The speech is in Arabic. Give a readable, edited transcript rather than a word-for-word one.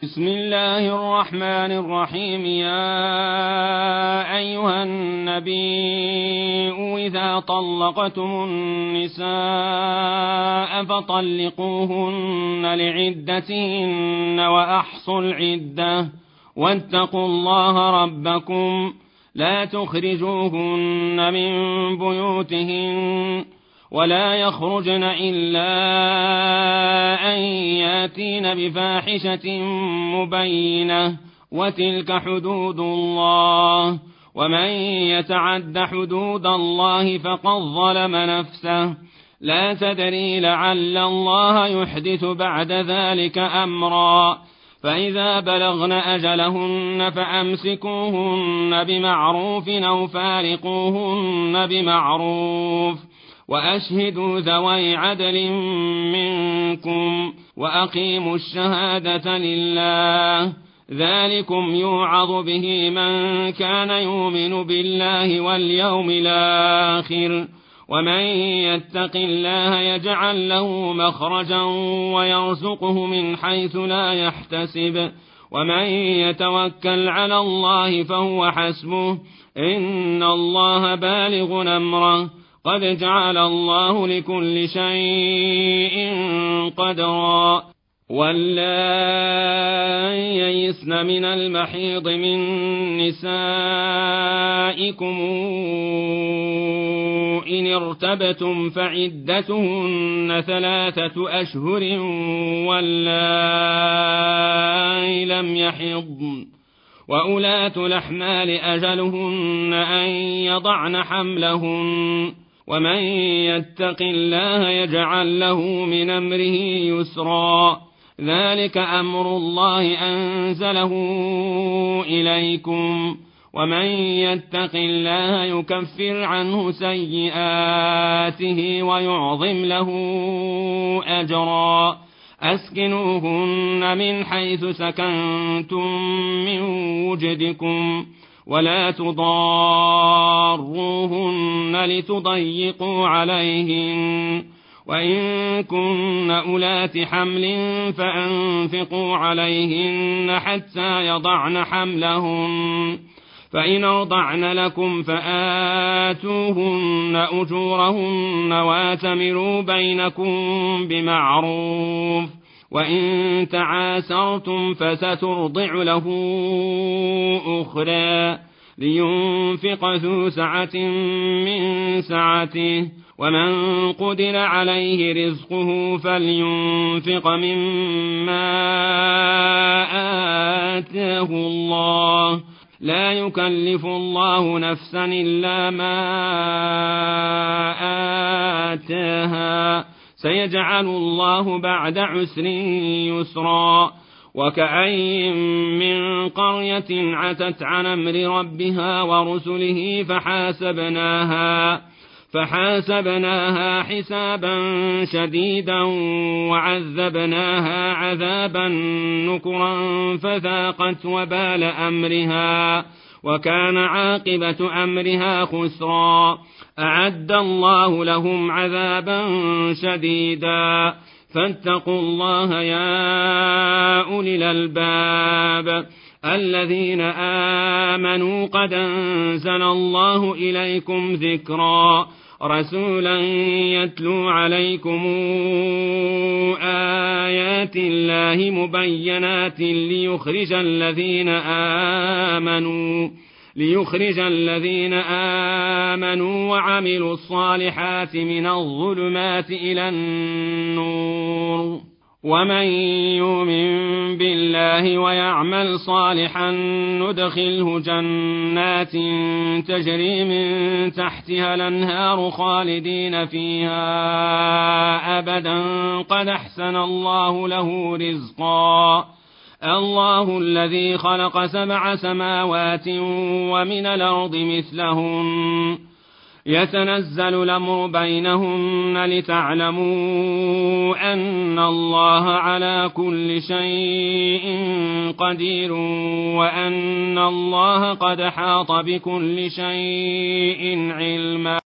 بسم الله الرحمن الرحيم. يا أيها النبي إذا طلقتم النساء فطلقوهن لعدتهن وأحصوا العدة واتقوا الله ربكم لا تخرجوهن من بيوتهن ولا يخرجن إلا أن ياتين بفاحشة مبينة وتلك حدود الله ومن يتعد حدود الله فقد ظلم نفسه لا تدري لعل الله يحدث بعد ذلك أمرا. فإذا بلغن أجلهن فأمسكوهن بمعروف أو فارقوهن بمعروف وأشهدوا ذوي عدل منكم وأقيموا الشهادة لله ذلكم يوعظ به من كان يؤمن بالله واليوم الآخر ومن يتق الله يجعل له مخرجا ويرزقه من حيث لا يحتسب ومن يتوكل على الله فهو حسبه إن الله بالغ أمره قد جعل الله لكل شيء قدرا. واللائي يئسن من المحيض من نسائكم إن ارتبتم فعدتهن 3 أشهر واللائي لم يحضن وأولاة الأحمال أجلهن أن يضعن حملهن ومن يتق الله يجعل له من أمره يسرا ذلك أمر الله أنزله إليكم ومن يتق الله يكفر عنه سيئاته ويعظم له أجرا. أسكنوهن من حيث سكنتم من وجدكم ولا تضاروهن لتضيقوا عليهن وإن كن أولات حمل فأنفقوا عليهن حتى يضعن حملهن فإن أرضعن لكم فآتوهن أجورهن واتمروا بينكم بمعروف وإن تعاسرتم فسترضع له أخرى لينفق ذو سعة من سعته ومن قدر عليه رزقه فلينفق مما آتاه الله لا يكلف الله نفسا إلا ما آتاها سيجعل الله بعد عسر يسرا. وكأين من قرية عتت عن أمر ربها ورسله فحاسبناها حسابا شديدا وعذبناها عذابا نكرا فذاقت وبال أمرها وكان عاقبة أمرها خسرا. أعد الله لهم عذابا شديدا فاتقوا الله يا أولي الألباب الذين آمنوا قد أنزل الله إليكم ذكرا رسولا يتلو عليكم آيات الله مبينات ليخرج الذين آمنوا وعملوا الصالحات من الظلمات إلى النور ومن يؤمن بالله ويعمل صالحا ندخله جنات تجري من تحتها الأنهار خالدين فيها أبدا قد أحسن الله له رزقا. الله الذي خلق 7 سماوات ومن الأرض مثلهن يتنزل الأمر بينهن لتعلموا أن الله على كل شيء قدير وأن الله قد حاط بكل شيء علما.